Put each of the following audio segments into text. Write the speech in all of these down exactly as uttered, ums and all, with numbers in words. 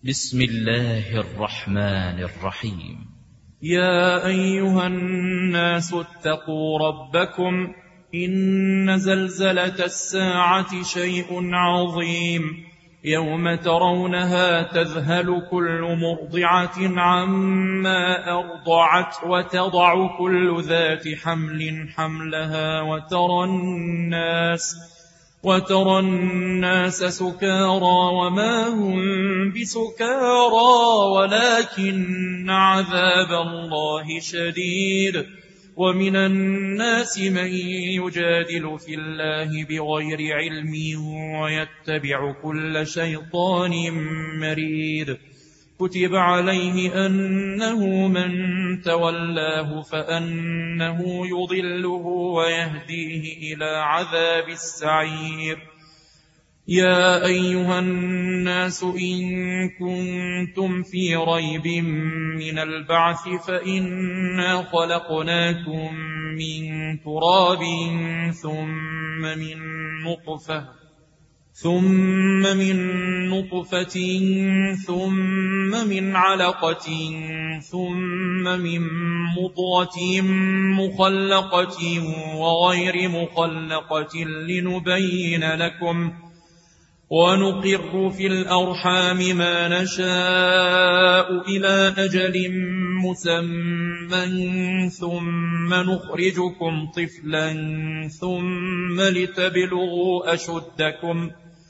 بسم الله الرحمن الرحيم. يا أيها الناس اتقوا ربكم، إن زلزلة الساعة شيء عظيم، يوم ترونها تذهل كل مرضعة عما أرضعت وتضع كل ذات حمل حملها وترى الناس وترى الناس سكارى وما هم بسكارى ولكن عذاب الله شديد. ومن الناس من يجادل في الله بغير علم ويتبع كل شيطان مريد. كتب عليه أنه من تولاه فأنه يضله ويهديه إلى عذاب السعير. يا أيها الناس إن كنتم في ريب من البعث فإنا خلقناكم من تراب ثم من نطفة ثم من نطفة ثم من علقة ثم من مضغة مخلقة وغير مخلقة لنبين لكم، ونقر في الأرحام ما نشاء إلى أجل مسمى ثم نخرجكم طفلا ثم لتبلغوا أشدكم،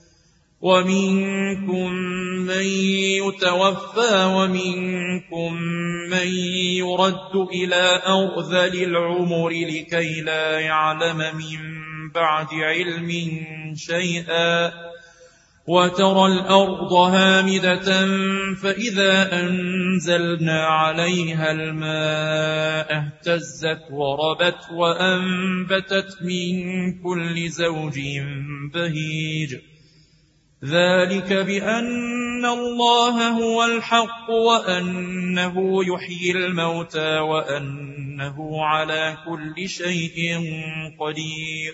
ومنكم من يتوفى ومنكم من يرد إلى أرذل العمر لكي لا يعلم من بعد علم شيئا. وترى الأرض هامدة فإذا أنزلنا عليها الماء اهتزت وربت وأنبتت من كل زوج بهيج. ذلك بأن الله هو الحق وأنه يحيي الموتى وأنه على كل شيء قدير،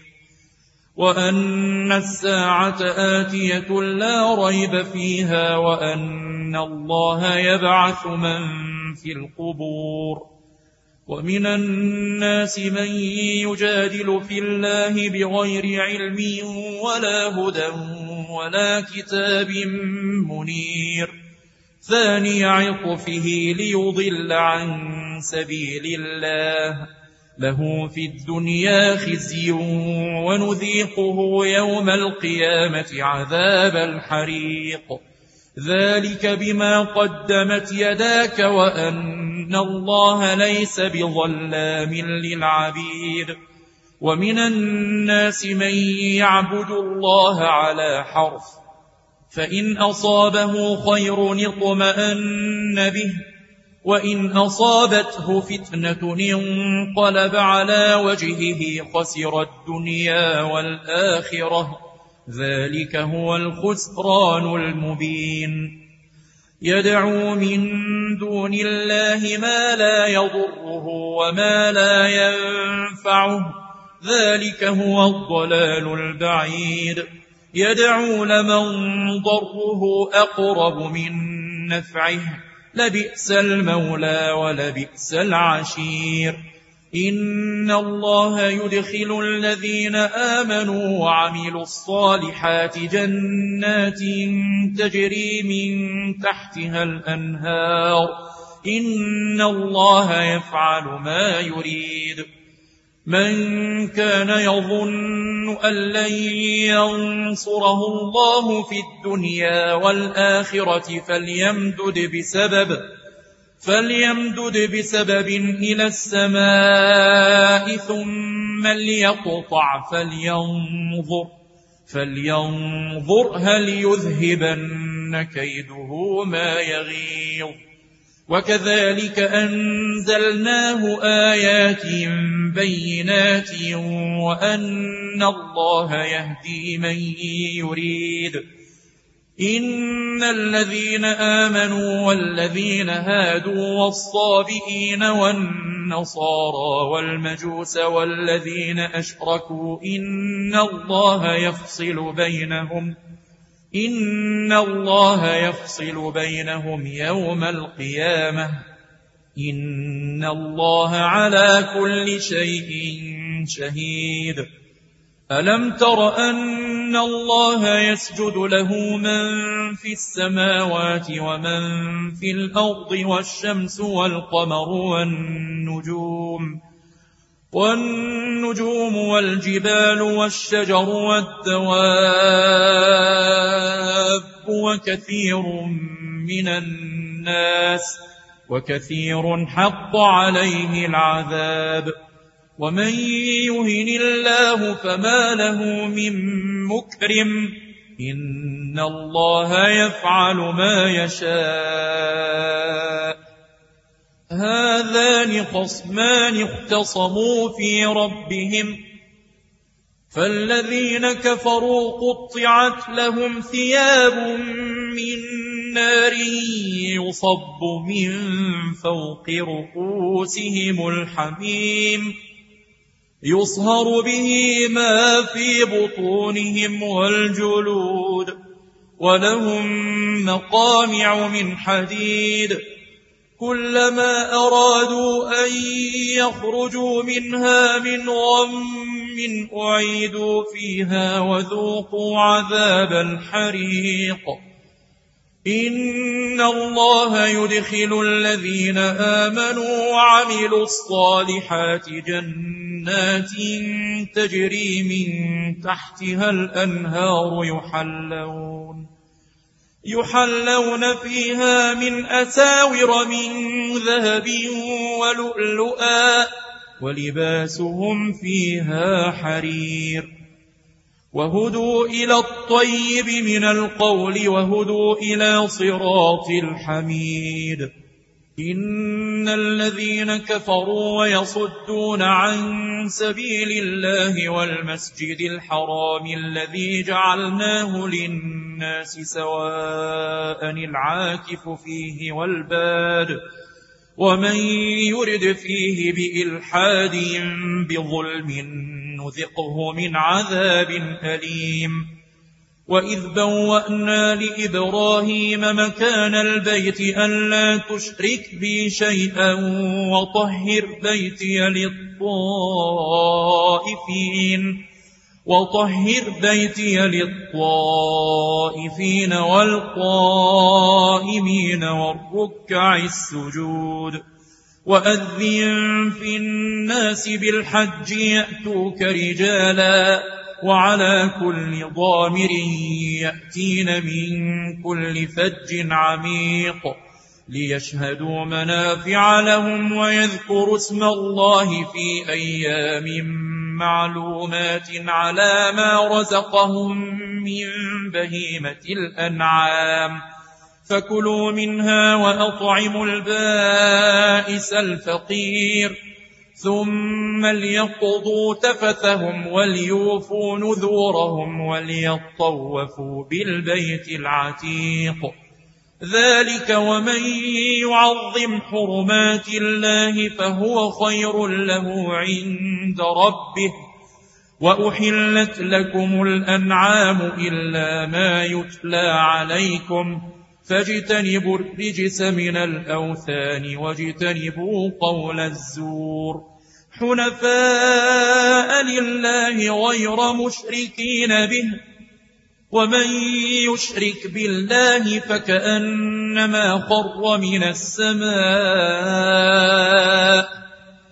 وأن الساعة آتية لا ريب فيها، وأن الله يبعث من في القبور. ومن الناس من يجادل في الله بغير علم ولا هدى ولا كتاب منير، ثاني عطفه ليضل عن سبيل الله، له في الدنيا خزي ونذيقه يوم القيامة عذاب الحريق. ذلك بما قدمت يداك وأن الله ليس بظلام للعبيد. ومن الناس من يعبد الله على حرف، فإن أصابه خير اطمأن به، وإن أصابته فتنة انقلب على وجهه خسر الدنيا والآخرة، ذلك هو الخسران المبين. يدعو من دون الله ما لا يضره وما لا ينفعه، ذلك هو الضلال البعيد. يدعو لمن ضره أقرب من نفعه، لبئس المولى ولبئس العشير. إن الله يدخل الذين آمنوا وعملوا الصالحات جنات تجري من تحتها الأنهار، إن الله يفعل ما يريد. من كان يظن أن لن ينصره الله في الدنيا والآخرة فليمدد بسبب فليمدد بسبب إلى السماء ثم ليقطع فلينظر فلينظر هل يذهبن كيده ما يغيظ. وكذلك أنزلناه آيات بينات وأن الله يهدي من يريد. إن الذين آمنوا والذين هادوا والصابئين والنصارى والمجوس والذين أشركوا إن الله يفصل بينهم إن الله يفصل بينهم يوم القيامة إن الله على كل شيء شهيد ألم تر أن الله يسجد له من في السماوات ومن في الأرض والشمس والقمر والنجوم والنجوم والجبال والشجر والدواب وكثير من الناس وكثير حق عليه العذاب ومن يهن الله فما له من مكرم إن الله يفعل ما يشاء هذان خصمان اختصموا في ربهم فالذين كفروا قطعت لهم ثياب من نار يصب من فوق رؤوسهم الحميم يصهر به ما في بطونهم والجلود ولهم مقامع من حديد كلما أرادوا أن يخرجوا منها من غم أعيدوا فيها وذوقوا عذاب الحريق إن الله يدخل الذين آمنوا وعملوا الصالحات جنات تجري من تحتها الأنهار يحلون يحلون فيها من أساور من ذهب ولؤلؤا ولباسهم فيها حرير وهدوا إلى الطيب من القول وهدوا إلى صراط الحميد إن الذين كفروا ويصدون عن سبيل الله والمسجد الحرام الذي جعلناه للناس سواء العاكف فيه والباد ومن يرد فيه بإلحاد بظلم نذقه من عذاب أليم وإذ بوأنا لإبراهيم مكان البيت ألا تشرك بي شيئا وطهر بيتي للطائفين وطهر بيتي للطائفين والقائمين والركع السجود وأذن في الناس بالحج يأتوك رجالا وعلى كل ضامر يأتين من كل فج عميق ليشهدوا منافع لهم ويذكروا اسم الله في أيام معلومات على ما رزقهم من بهيمة الأنعام فكلوا منها وأطعموا البائس الفقير ثم ليقضوا تفثهم وليوفوا نذورهم وليطوفوا بالبيت العتيق ذلك ومن يعظم حرمات الله فهو خير له عند ربه وأحلت لكم الأنعام إلا ما يتلى عليكم فاجتنبوا الرجس من الأوثان واجتنبوا قول الزور حنفاء لله غير مشركين به ومن يشرك بالله فكأنما خر من السماء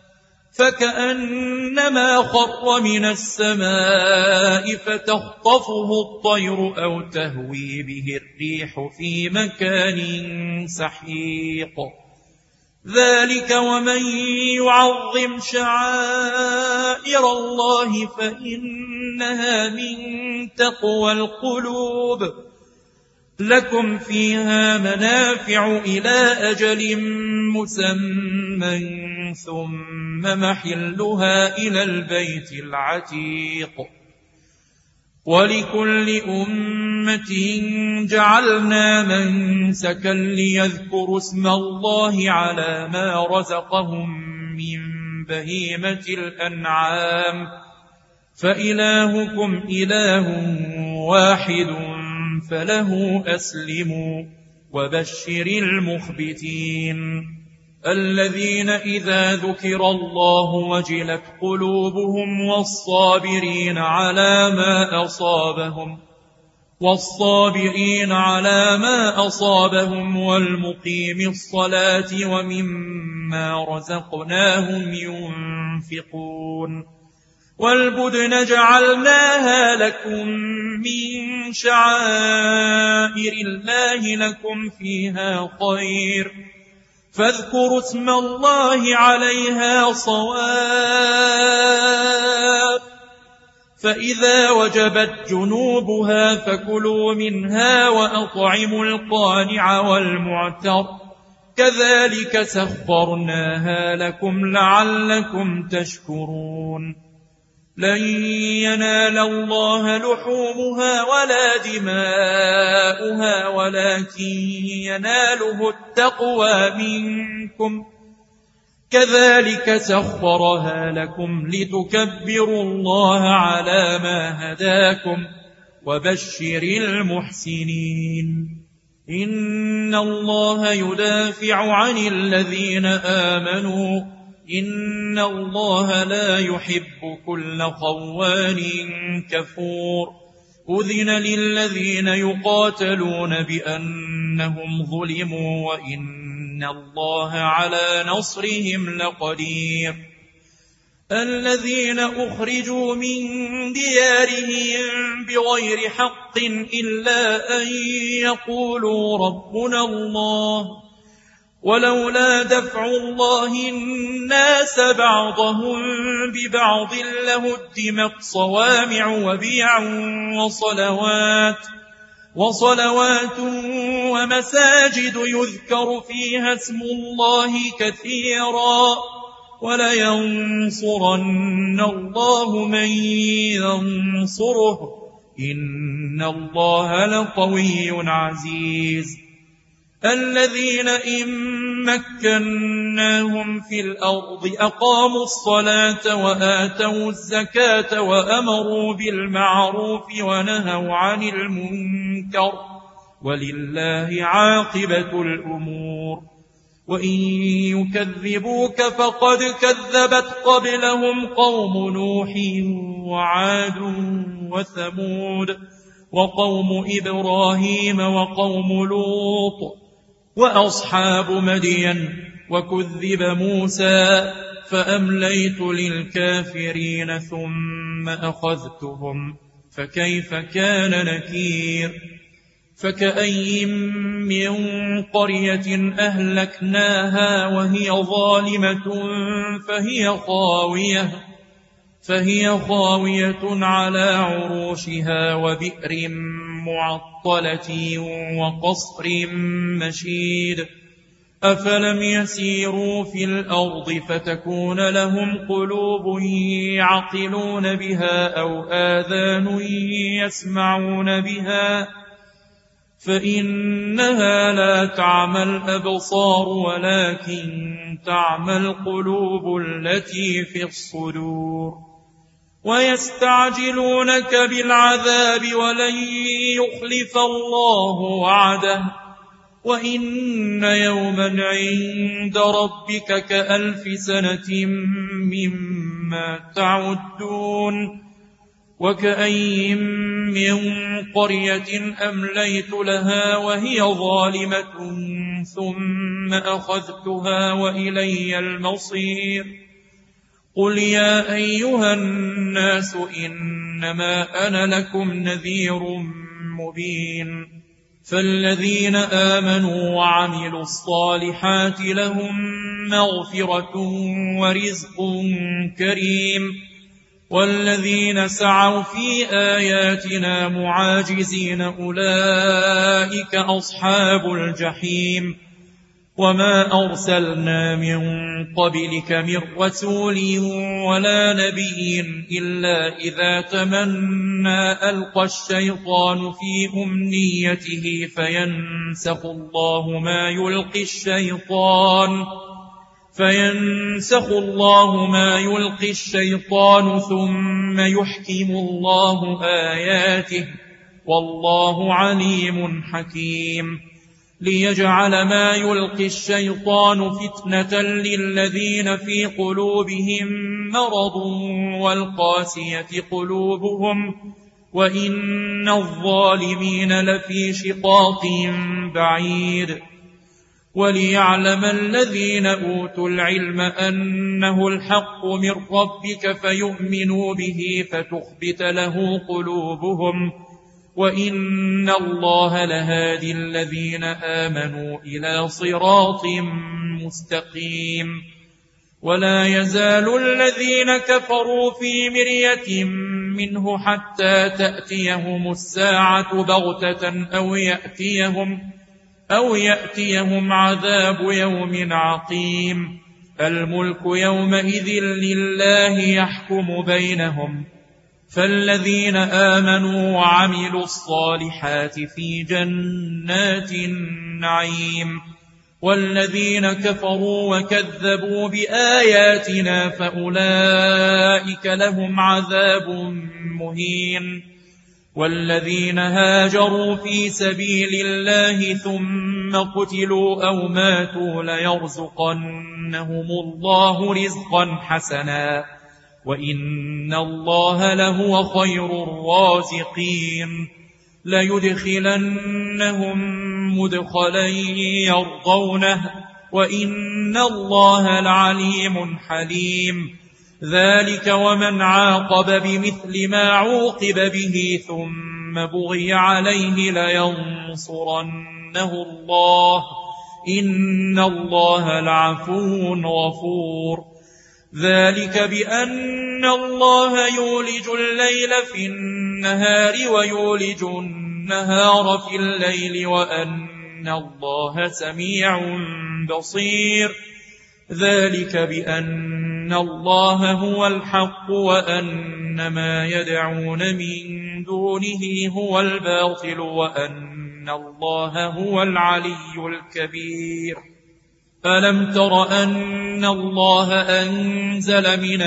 فكأنما خر من السماء فتخطفه الطير أو تهوي به الريح في مكان سحيق ذلك ومن يعظم شعائر الله فإنها من تقوى القلوب لكم فيها منافع إلى أجل مسمى ثم محلها إلى البيت العتيق ولكل أمة جعلنا منسكا ليذكروا اسم الله على ما رزقهم من بهيمة الأنعام فإلهكم إله واحد فله أسلموا وبشر المخبتين الذين إذا ذكر الله وجلت قلوبهم والصابرين على ما أصابهم والصابرين على ما أصابهم والمقيم الصلاة ومما رزقناهم ينفقون والبدن جعلناها لكم من شعائر الله لكم فيها خير فاذكروا اسم الله عليها صواف فإذا وجبت جنوبها فكلوا منها وأطعموا القانع والمعتر كذلك سخرناها لكم لعلكم تشكرون لن ينال الله لحومها ولا دماؤها ولكن يناله التقوى منكم كذلك سخرها لكم لتكبروا الله على ما هداكم وبشر المحسنين إن الله يدافع عن الذين آمنوا إن الله لا يحب كل خوان كفور أذن للذين يقاتلون بأنهم ظلموا وإن الله على نصرهم لقدير الذين أخرجوا من ديارهم بغير حق إلا أن يقولوا ربنا الله ولولا دفع الله الناس بعضهم ببعض لهدمت صوامع وبيع وصلوات وصلوات ومساجد يذكر فيها اسم الله كثيرا ولينصرن الله من ينصره إن الله لقوي عزيز الذين إن مكناهم في الأرض أقاموا الصلاة وآتوا الزكاة وأمروا بالمعروف ونهوا عن المنكر ولله عاقبة الأمور وإن يكذبوك فقد كذبت قبلهم قوم نوح وعاد وثمود وقوم إبراهيم وقوم لوط وأصحاب مدين وكذب موسى فأمليت للكافرين ثم أخذتهم فكيف كان نكير فكأي من قرية أهلكناها وهي ظالمة فهي خاوية فهي خاوية على عروشها وبئر معطلة وقصر مشيد أفلم يسيروا في الأرض فتكون لهم قلوب يعقلون بها أو آذان يسمعون بها فإنها لا تعمى الأبصار ولكن تعمى القلوب التي في الصدور ويستعجلونك بالعذاب ولن يخلف الله وعده وإن يوما عند ربك كألف سنة مما تعدون وكأي من قرية أمليت لها وهي ظالمة ثم أخذتها وإلي المصير قل يا أيها الناس إنما أنا لكم نذير مبين فالذين آمنوا وعملوا الصالحات لهم مغفرة ورزق كريم والذين سعوا في آياتنا معاجزين أولئك أصحاب الجحيم وما أرسلنا من قبلك من رسول ولا نبي إلا إذا تمنى ألقى الشيطان في أمنيته فينسخ الله ما يلقي الشيطان فينسخ الله ما يلقي الشيطان ثم يحكم الله آياته والله عليم حكيم ليجعل ما يلقي الشيطان فتنة للذين في قلوبهم مرض والقاسية قلوبهم وإن الظالمين لفي شقاق بعيد وليعلم الذين أوتوا العلم أنه الحق من ربك فيؤمنوا به فتخبت له قلوبهم وإن الله لهادي الذين آمنوا إلى صراط مستقيم ولا يزال الذين كفروا في مرية منه حتى تأتيهم الساعة بغتة أو يأتيهم أو يأتيهم عذاب يوم عقيم الملك يومئذ لله يحكم بينهم فالذين آمنوا وعملوا الصالحات في جنات النعيم والذين كفروا وكذبوا بآياتنا فأولئك لهم عذاب مهين والذين هاجروا في سبيل الله ثم قتلوا أو ماتوا ليرزقنهم الله رزقا حسنا وإن الله لهو خير الرازقين ليدخلنهم مدخلا يرضونه وإن الله لعليم حليم ذلك ومن عاقب بمثل ما عوقب به ثم بغي عليه لينصرنه الله إن الله لعفو غفور ذلك بأن الله يولج الليل في النهار ويولج النهار في الليل وأن الله سميع بصير ذلك بأن الله هو الحق وأن ما يدعون من دونه هو الباطل وأن الله هو العلي الكبير ألم تر أن الله أنزل من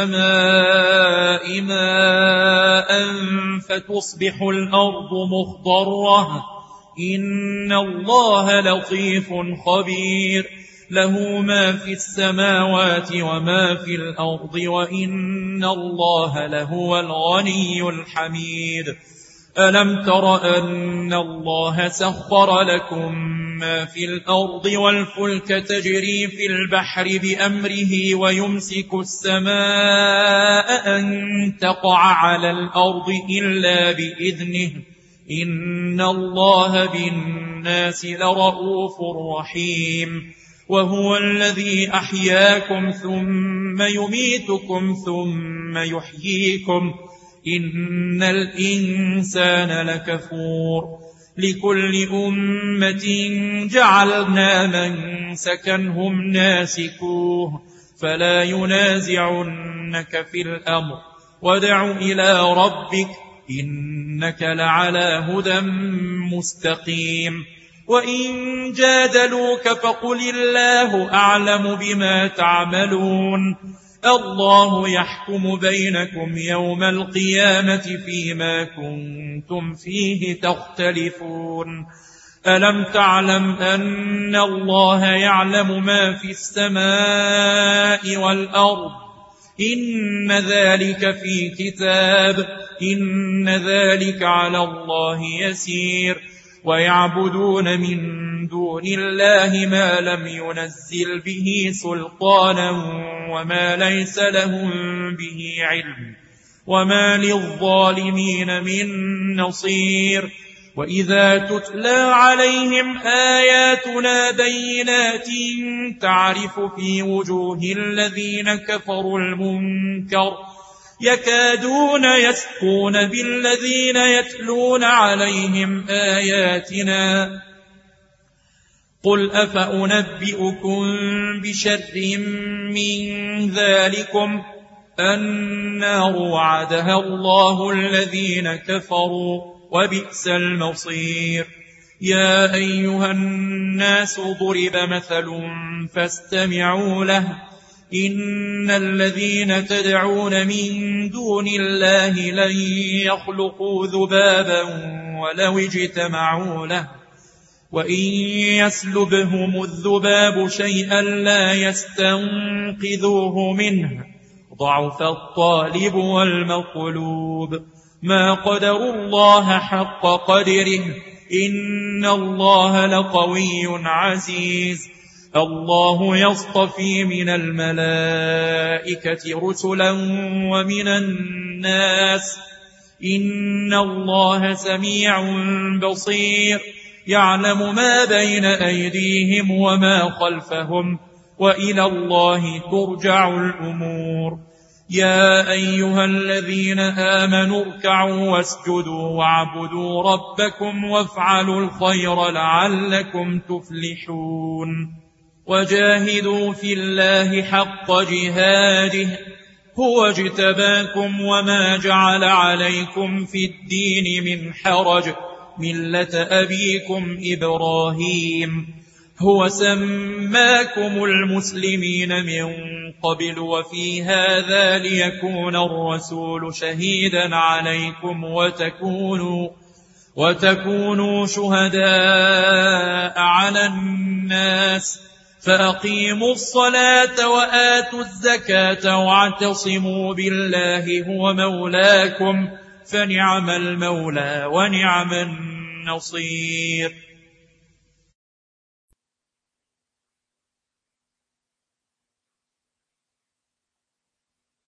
السماء ماء فتصبح الأرض مخضرة إن الله لطيف خبير له ما في السماوات وما في الأرض وإن الله لهو الغني الحميد ألم تر أن الله سخر لكم ما في الأرض والفلك تجري في البحر بأمره ويمسك السماء أن تقع على الأرض إلا بإذنه إن الله بالناس لرؤوف رحيم وهو الذي أحياكم ثم يميتكم ثم يحييكم إن الإنسان لكفور لكل أمة جعلنا منسكا هم ناسكوه فلا ينازعنك في الأمر وادع إلى ربك إنك لعلى هدى مستقيم وإن جادلوك فقل الله أعلم بما تعملون الله يحكم بينكم يوم القيامة فيما كنتم فيه تختلفون ألم تعلم أن الله يعلم ما في السماء والأرض إن ذلك في كتاب إن ذلك على الله يسير ويعبدون من دون الله ما لم ينزل به سلطانا وما ليس لهم به علم وما للظالمين من نصير وإذا تتلى عليهم آياتنا بينات تعرف في وجوه الذين كفروا المنكر يكادون يسقون بالذين يتلون عليهم آياتنا قل أفأنبئكم بشر من ذلكم النار وعدها الله الذين كفروا وبئس المصير يا أيها الناس ضرب مثل فاستمعوا له إن الذين تدعون من دون الله لن يخلقوا ذبابا ولو اجتمعوا له وإن يسلبهم الذباب شيئا لا يستنقذوه منه ضعف الطالب والمطلوب ما قدروا الله حق قدره إن الله لقوي عزيز الله يصطفي من الملائكة رسلا ومن الناس إن الله سميع بصير يعلم ما بين أيديهم وما خلفهم وإلى الله ترجع الأمور يا أيها الذين آمنوا اركعوا واسجدوا واعبدوا ربكم وافعلوا الخير لعلكم تفلحون وجاهدوا في الله حق جهاده هو اجتباكم وما جعل عليكم في الدين من حرج ملة أبيكم إبراهيم هو سماكم المسلمين من قبل وفي هذا ليكون الرسول شهيدا عليكم وتكونوا, وتكونوا شهداء على الناس فأقيموا الصلاة وآتوا الزكاة واعتصموا بالله هو مولاكم فنعم المولى ونعم النصير